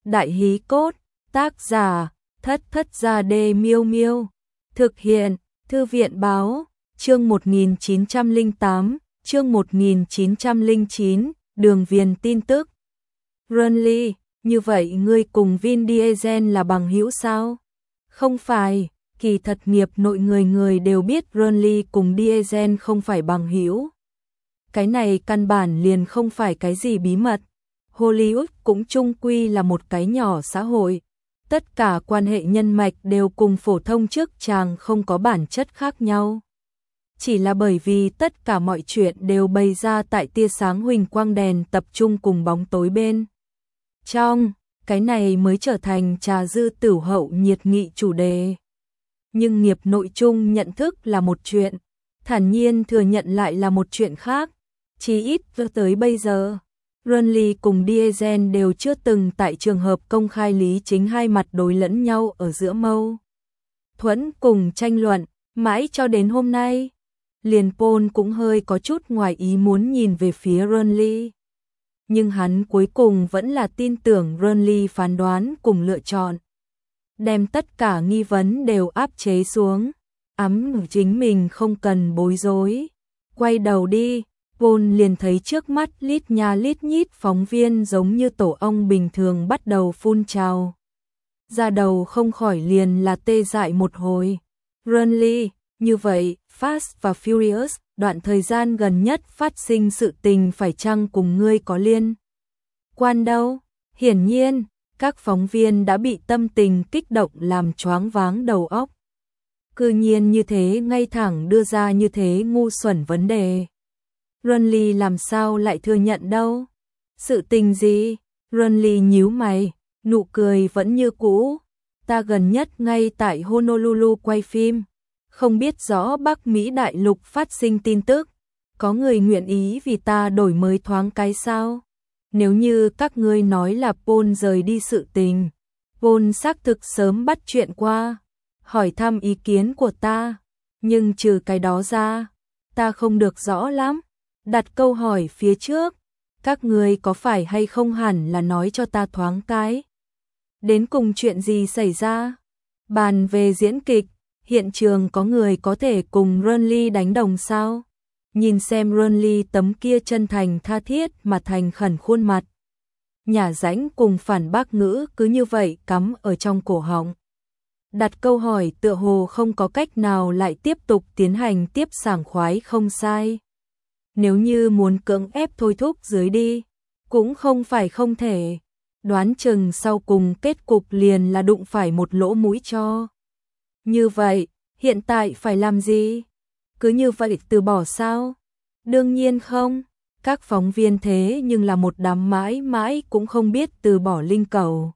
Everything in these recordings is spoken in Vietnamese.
Đại hí cốt, tác giả, Thất Thất Gia Đê Miêu Miêu. Thực hiện, Thư viện báo, chương 1908, chương 1909, Đường Viền tin tức. Renly, như vậy ngươi cùng Vin Diesel là bằng hữu sao? Không phải, kỳ thật nghiệp nội người người đều biết Renly cùng Diesel không phải bằng hữu. Cái này căn bản liền không phải cái gì bí mật. Hollywood cũng chung quy là một cái nhỏ xã hội. Tất cả quan hệ nhân mạch đều cùng phổ thông trước chàng không có bản chất khác nhau. Chỉ là bởi vì tất cả mọi chuyện đều bày ra tại tia sáng huỳnh quang đèn tập trung cùng bóng tối bên trong, cái này mới trở thành trà dư tửu hậu nhiệt nghị chủ đề. Nhưng nghiệp nội chung nhận thức là một chuyện, thản nhiên thừa nhận lại là một chuyện khác. Chí ít tới bây giờ, Renly cùng Diesel đều chưa từng tại trường hợp công khai lý chính hai mặt đối lẫn nhau ở giữa mâu thuẫn cùng tranh luận, mãi cho đến hôm nay. Liền Paul cũng hơi có chút ngoài ý muốn nhìn về phía Renly. Nhưng hắn cuối cùng vẫn là tin tưởng Renly phán đoán cùng lựa chọn. Đem tất cả nghi vấn đều áp chế xuống, chính mình không cần bối rối. Quay đầu đi, Paul liền thấy trước mắt lít nha lít nhít phóng viên giống như tổ ong bình thường bắt đầu phun trào. Ra đầu không khỏi liền là tê dại một hồi. Renly, như vậy, Fast và Furious, đoạn thời gian gần nhất phát sinh sự tình phải chăng cùng ngươi có liên quan đâu? Hiển nhiên, các phóng viên đã bị tâm tình kích động làm choáng váng đầu óc. Cư nhiên như thế ngay thẳng đưa ra như thế ngu xuẩn vấn đề. Renly làm sao lại thừa nhận đâu? Sự tình gì? Renly nhíu mày, nụ cười vẫn như cũ. Ta gần nhất ngay tại Honolulu quay phim. Không biết rõ Bắc Mỹ đại lục phát sinh tin tức. Có người nguyện ý vì ta đổi mới thoáng cái sao? Nếu như các ngươi nói là Paul rời đi sự tình, Paul xác thực sớm bắt chuyện qua, hỏi thăm ý kiến của ta. Nhưng trừ cái đó ra, ta không được rõ lắm. Đặt câu hỏi phía trước, các ngươi có phải hay không hẳn là nói cho ta thoáng cái. Đến cùng chuyện gì xảy ra? Bàn về diễn kịch, hiện trường có người có thể cùng Renly đánh đồng sao? Nhìn xem Renly tấm kia chân thành tha thiết mà thành khẩn khuôn mặt. Nhả rãnh cùng phản bác ngữ cứ như vậy cắm ở trong cổ họng. Đặt câu hỏi tựa hồ không có cách nào lại tiếp tục tiến hành tiếp sảng khoái không sai. Nếu như muốn cưỡng ép thôi thúc dưới đi, cũng không phải không thể. Đoán chừng sau cùng kết cục liền là đụng phải một lỗ mũi cho. Như vậy, hiện tại phải làm gì? Cứ như vậy từ bỏ sao? Đương nhiên không. Các phóng viên thế nhưng là một đám mãi mãi cũng không biết từ bỏ linh cầu.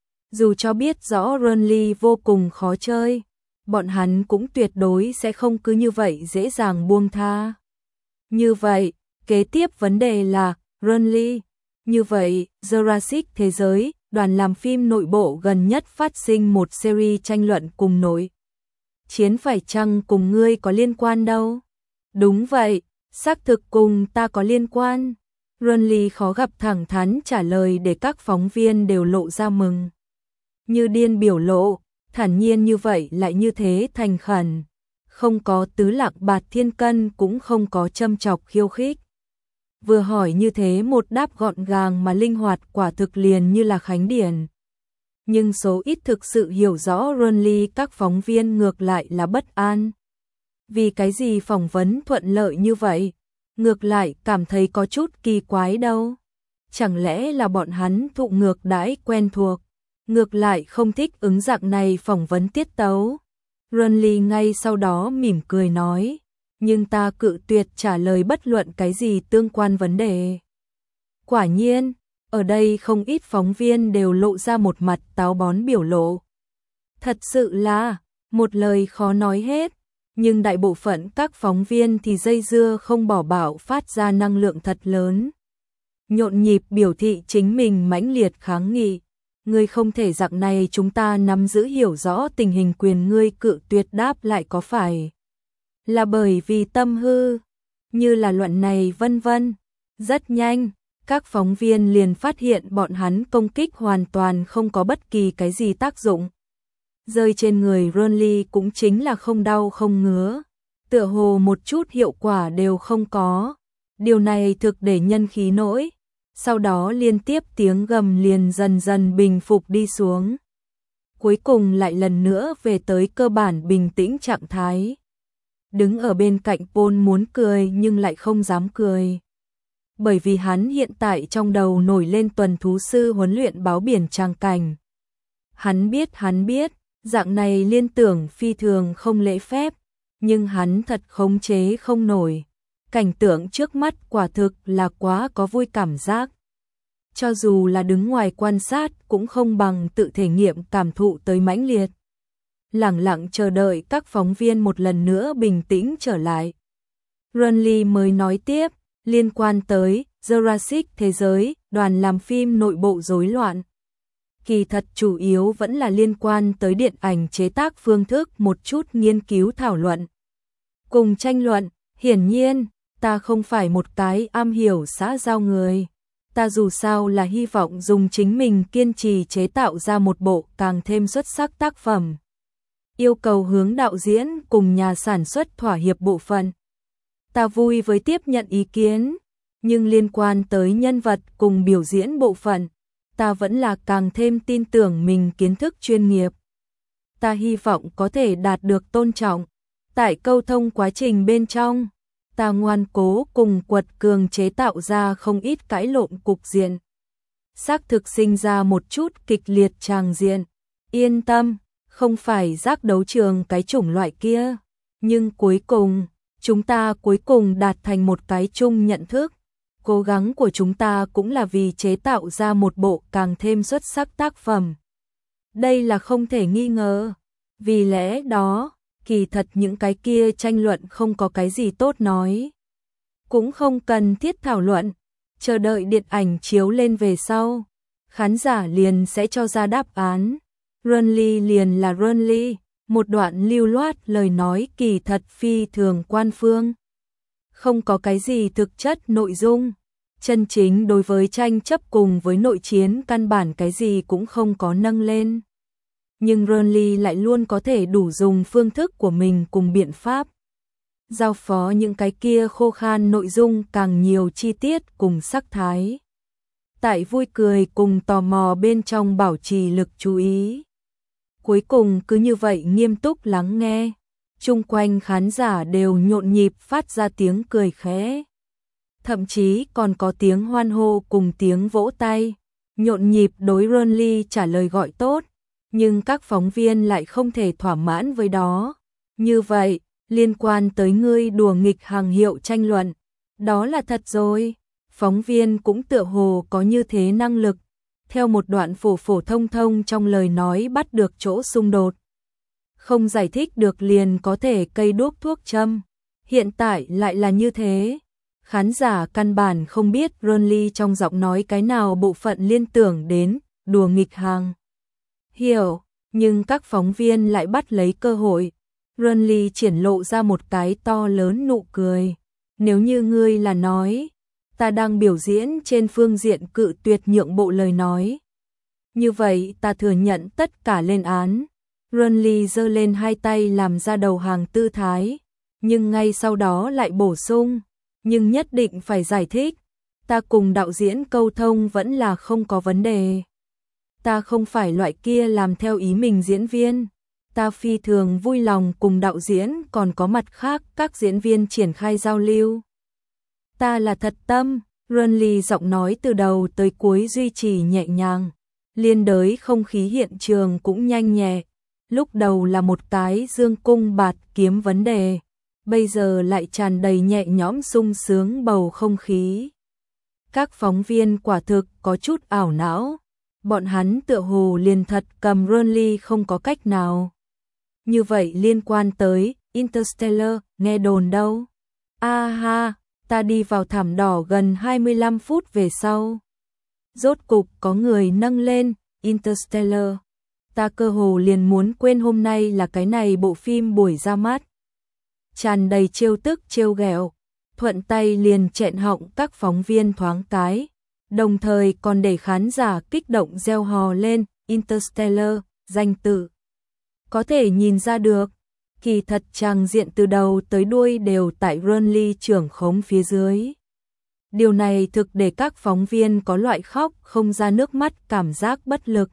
Dù cho biết rõ Renly vô cùng khó chơi, bọn hắn cũng tuyệt đối sẽ không cứ như vậy dễ dàng buông tha. Như vậy, kế tiếp vấn đề là, Renly, như vậy, Jurassic Thế giới, đoàn làm phim nội bộ gần nhất phát sinh một series tranh luận cùng nổi. Chiến phải chăng cùng ngươi có liên quan đâu? Đúng vậy, xác thực cùng ta có liên quan. Renly khó gặp thẳng thắn trả lời để các phóng viên đều lộ ra mừng. Như điên biểu lộ, thản nhiên như vậy lại như thế thành khẩn. Không có tứ lạc bạt thiên cân cũng không có châm chọc khiêu khích. Vừa hỏi như thế một đáp gọn gàng mà linh hoạt quả thực liền như là khánh điển. Nhưng số ít thực sự hiểu rõ Renly các phóng viên ngược lại là bất an. Vì cái gì phỏng vấn thuận lợi như vậy? Ngược lại cảm thấy có chút kỳ quái đâu. Chẳng lẽ là bọn hắn thụ ngược đãi quen thuộc, ngược lại không thích ứng dạng này phỏng vấn tiết tấu. Renly ngay sau đó mỉm cười nói, nhưng ta cự tuyệt trả lời bất luận cái gì tương quan vấn đề. Quả nhiên, ở đây không ít phóng viên đều lộ ra một mặt táo bón biểu lộ. Thật sự là, một lời khó nói hết, nhưng đại bộ phận các phóng viên thì dây dưa không bỏ bạo phát ra năng lượng thật lớn. Nhộn nhịp biểu thị chính mình mãnh liệt kháng nghị. Ngươi không thể dạng này, chúng ta nắm giữ hiểu rõ tình hình quyền ngươi cự tuyệt đáp lại có phải là bởi vì tâm hư, như là luận này vân vân. Rất nhanh, Các phóng viên liền phát hiện bọn hắn công kích hoàn toàn không có bất kỳ cái gì tác dụng. Rơi trên người Ronly cũng chính là không đau không ngứa, tựa hồ một chút hiệu quả đều không có. Điều này thực để nhân khí nổi. Sau đó liên tiếp tiếng gầm liền dần dần bình phục đi xuống. Cuối cùng lại lần nữa về tới cơ bản bình tĩnh trạng thái. Đứng ở bên cạnh Paul muốn cười nhưng lại không dám cười. Bởi vì hắn hiện tại trong đầu nổi lên tuần thú sư huấn luyện báo biển tràng cảnh. Hắn biết, dạng này liên tưởng phi thường không lễ phép, nhưng hắn thật khống chế không nổi. Cảnh tượng trước mắt quả thực là quá có vui cảm giác. Cho dù là đứng ngoài quan sát cũng không bằng tự thể nghiệm cảm thụ tới mãnh liệt. Lẳng lặng chờ đợi các phóng viên một lần nữa bình tĩnh trở lại. Ronly mới nói tiếp, liên quan tới Jurassic thế giới, đoàn làm phim nội bộ rối loạn. Kỳ thật chủ yếu vẫn là liên quan tới điện ảnh chế tác phương thức một chút nghiên cứu thảo luận. Cùng tranh luận, hiển nhiên, ta không phải một cái am hiểu xã giao người. Ta dù sao là hy vọng dùng chính mình kiên trì chế tạo ra một bộ càng thêm xuất sắc tác phẩm. Yêu cầu hướng đạo diễn cùng nhà sản xuất thỏa hiệp bộ phận. Ta vui với tiếp nhận ý kiến, nhưng liên quan tới nhân vật cùng biểu diễn bộ phận, ta vẫn là càng thêm tin tưởng mình kiến thức chuyên nghiệp. Ta hy vọng có thể đạt được tôn trọng. Tại câu thông quá trình bên trong, ta ngoan cố cùng quật cường chế tạo ra không ít cãi lộn cục diện. Xác thực sinh ra một chút kịch liệt tràng diện. Yên tâm, không phải giác đấu trường cái chủng loại kia. Nhưng cuối cùng, chúng ta cuối cùng đạt thành một cái chung nhận thức. Cố gắng của chúng ta cũng là vì chế tạo ra một bộ càng thêm xuất sắc tác phẩm. Đây là không thể nghi ngờ. Vì lẽ đó, kỳ thật những cái kia tranh luận không có cái gì tốt nói. Cũng không cần thiết thảo luận, chờ đợi điện ảnh chiếu lên về sau. Khán giả liền sẽ cho ra đáp án. Ronly liền là Ronly, một đoạn lưu loát lời nói kỳ thật phi thường quan phương. Không có cái gì thực chất nội dung. Chân chính đối với tranh chấp cùng với nội chiến căn bản cái gì cũng không có nâng lên. Nhưng Ronly lại luôn có thể đủ dùng phương thức của mình cùng biện pháp. Giao phó những cái kia khô khan nội dung càng nhiều chi tiết cùng sắc thái. Tại vui cười cùng tò mò bên trong bảo trì lực chú ý. Cuối cùng cứ như vậy nghiêm túc lắng nghe. Chung quanh khán giả đều nhộn nhịp phát ra tiếng cười khẽ. Thậm chí còn có tiếng hoan hô cùng tiếng vỗ tay. Nhộn nhịp đối Ronly trả lời gọi tốt. Nhưng các phóng viên lại không thể thỏa mãn với đó. Như vậy, liên quan tới ngươi đùa nghịch hàng hiệu tranh luận, đó là thật rồi. Phóng viên cũng tựa hồ có như thế năng lực. Theo một đoạn phổ phổ thông thông trong lời nói bắt được chỗ xung đột. Không giải thích được liền có thể cây đuốc thuốc châm. Hiện tại lại là như thế. Khán giả căn bản không biết Ronly trong giọng nói cái nào bộ phận liên tưởng đến đùa nghịch hàng. Hiểu, nhưng các phóng viên lại bắt lấy cơ hội. Ronly triển lộ ra một cái to lớn nụ cười. Nếu như ngươi là nói, ta đang biểu diễn trên phương diện cự tuyệt nhượng bộ lời nói. Như vậy ta thừa nhận tất cả lên án. Ronly giơ lên hai tay làm ra đầu hàng tư thái. Nhưng ngay sau đó lại bổ sung. Nhưng nhất định phải giải thích. Ta cùng đạo diễn câu thông vẫn là không có vấn đề. Ta không phải loại kia làm theo ý mình diễn viên. Ta phi thường vui lòng cùng đạo diễn còn có mặt khác các diễn viên triển khai giao lưu. Ta là thật tâm. Ronly giọng nói từ đầu tới cuối duy trì nhẹ nhàng. Liên đới không khí hiện trường cũng nhanh nhẹ. Lúc đầu là một cái dương cung bạt kiếm vấn đề. Bây giờ lại tràn đầy nhẹ nhõm sung sướng bầu không khí. Các phóng viên quả thực có chút ảo não. Bọn hắn tựa hồ liền thật cầm Ronly không có cách nào. Như vậy liên quan tới Interstellar, nghe đồn đâu. Ha, ta đi vào thảm đỏ gần 25 phút về sau. Rốt cục có người nâng lên Interstellar. Ta cơ hồ liền muốn quên hôm nay là cái này bộ phim buổi ra mắt. Tràn đầy trêu tức trêu ghẹo, thuận tay liền chẹn họng các phóng viên thoáng cái. đồng thời còn để khán giả kích động reo hò lên Interstellar, danh tự. Có thể nhìn ra được, kỳ thật tràng diện từ đầu tới đuôi đều tại Renly trưởng khống phía dưới. Điều này thực để các phóng viên có loại khóc không ra nước mắt cảm giác bất lực.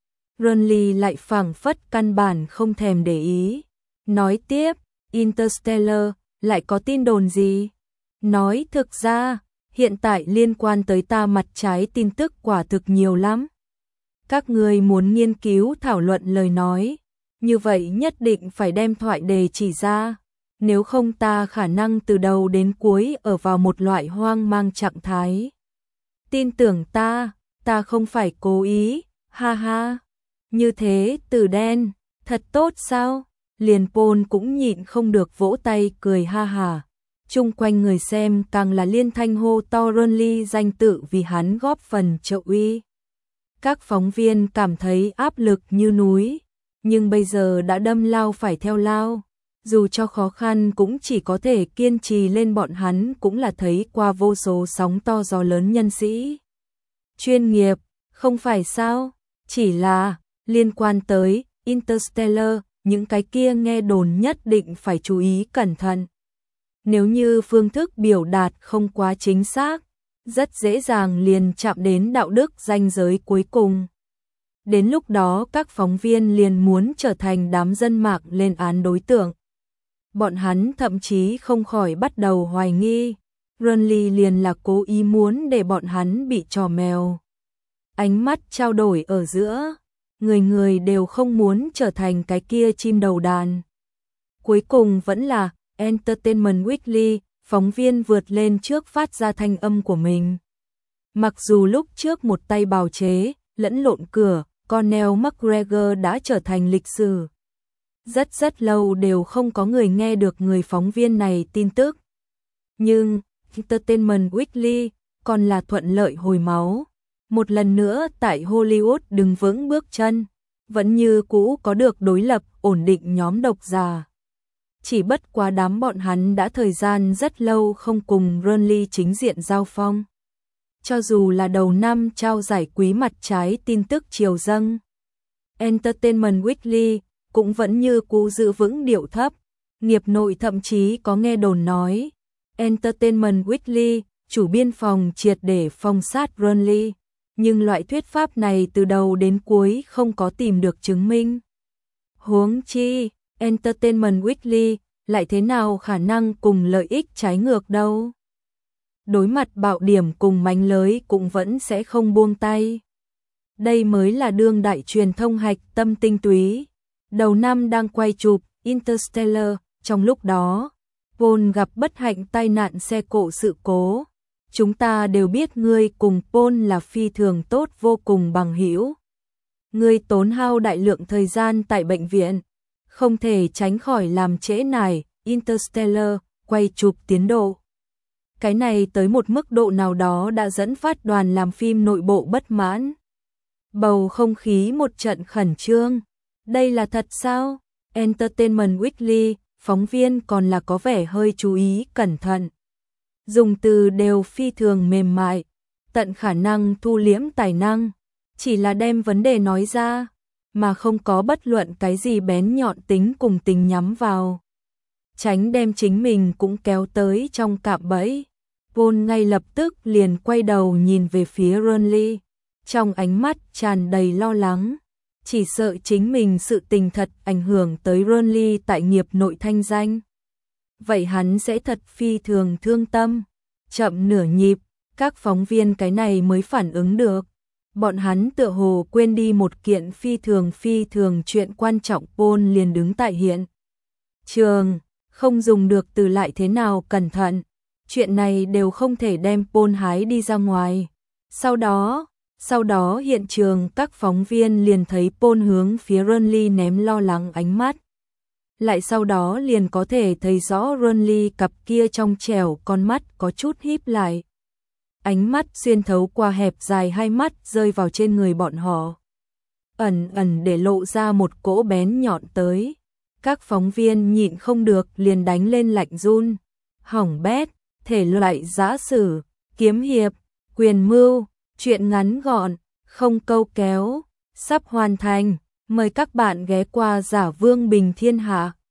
Renly lại phảng phất căn bản không thèm để ý. Nói tiếp, Interstellar, lại có tin đồn gì? Nói thực ra, hiện tại liên quan tới ta mặt trái tin tức quả thực nhiều lắm. Các người muốn nghiên cứu thảo luận lời nói, như vậy nhất định phải đem thoại đề chỉ ra. Nếu không ta khả năng từ đầu đến cuối ở vào một loại hoang mang trạng thái. Tin tưởng ta không phải cố ý, ha ha. Như thế Tử Đen, thật tốt sao? Liền Paul cũng nhịn không được vỗ tay cười ha hả. Chung quanh người xem càng là liên thanh hô to Renly danh tự vì hắn góp phần trợ uy. Các phóng viên cảm thấy áp lực như núi, nhưng bây giờ đã đâm lao phải theo lao. Dù cho khó khăn cũng chỉ có thể kiên trì lên, bọn hắn cũng là thấy qua vô số sóng to gió lớn nhân sĩ. Chuyên nghiệp, không phải sao? Chỉ là, liên quan tới Interstellar, những cái kia nghe đồn nhất định phải chú ý cẩn thận. Nếu như phương thức biểu đạt không quá chính xác, rất dễ dàng liền chạm đến đạo đức ranh giới cuối cùng. Đến lúc đó các phóng viên liền muốn trở thành đám dân mạng lên án đối tượng. Bọn hắn thậm chí không khỏi bắt đầu hoài nghi, Renly liền là cố ý muốn để bọn hắn bị trò mèo. Ánh mắt trao đổi ở giữa, người người đều không muốn trở thành cái kia chim đầu đàn. Cuối cùng vẫn là Entertainment Weekly, phóng viên vượt lên trước phát ra thanh âm của mình. Mặc dù lúc trước một tay bào chế, lẫn lộn cửa, Conor McGregor đã trở thành lịch sử. Rất lâu đều không có người nghe được người phóng viên này tin tức. Nhưng, Entertainment Weekly còn là thuận lợi hồi máu. Một lần nữa tại Hollywood đứng vững bước chân, vẫn như cũ có được đối lập ổn định nhóm độc giả. Chỉ bất quá đám bọn hắn đã thời gian rất lâu không cùng Renly chính diện giao phong. Cho dù là đầu năm trao giải quý mặt trái tin tức chiều dâng, Entertainment Weekly cũng vẫn như cũ giữ vững điệu thấp. Nghiệp nội thậm chí có nghe đồn nói, Entertainment Weekly, chủ biên phòng triệt để phong sát Renly. Nhưng loại thuyết pháp này từ đầu đến cuối không có tìm được chứng minh. Huống chi, Entertainment Weekly lại thế nào khả năng cùng lợi ích trái ngược đâu. Đối mặt bạo điểm cùng mánh lới cũng vẫn sẽ không buông tay. Đây mới là đương đại truyền thông hạch tâm tinh túy. Đầu năm đang quay chụp Interstellar, trong lúc đó, Paul gặp bất hạnh tai nạn xe cộ sự cố. Chúng ta đều biết ngươi cùng Paul là phi thường tốt vô cùng bằng hữu. Ngươi tốn hao đại lượng thời gian tại bệnh viện, không thể tránh khỏi làm trễ nải Interstellar quay chụp tiến độ. Cái này tới một mức độ nào đó đã dẫn phát đoàn làm phim nội bộ bất mãn. Bầu không khí một trận khẩn trương. Đây là thật sao? Entertainment Weekly, phóng viên còn là có vẻ hơi chú ý cẩn thận. Dùng từ đều phi thường mềm mại, tận khả năng thu liễm tài năng, chỉ là đem vấn đề nói ra, mà không có bất luận cái gì bén nhọn tính cùng tình nhắm vào. Tránh đem chính mình cũng kéo tới trong cạm bẫy. Paul ngay lập tức liền quay đầu nhìn về phía Renly, trong ánh mắt tràn đầy lo lắng, chỉ sợ chính mình sự tình thật ảnh hưởng tới Renly tại nghiệp nội thanh danh. Vậy hắn sẽ thật phi thường thương tâm. Chậm nửa nhịp, các phóng viên cái này mới phản ứng được. Bọn hắn tựa hồ quên đi một kiện phi thường chuyện quan trọng. Paul liền đứng tại hiện trường, không dùng được từ lại thế nào cẩn thận. Chuyện này đều không thể đem Paul hái đi ra ngoài. Sau đó hiện trường các phóng viên liền thấy Paul hướng phía Renly ném lo lắng ánh mắt. Lại sau đó liền có thể thấy rõ Renly cặp kia trong trẻo con mắt có chút híp lại. Ánh mắt xuyên thấu qua hẹp dài hai mắt rơi vào trên người bọn họ. Ẩn để lộ ra một cỗ bén nhọn tới. Các phóng viên nhịn không được liền đánh lên lạnh run. Hỏng bét, thể loại giã sử, kiếm hiệp, quyền mưu, Chuyện ngắn gọn, không câu kéo, sắp hoàn thành. Mời các bạn ghé qua Giả Vương Bình Thiên Hạ.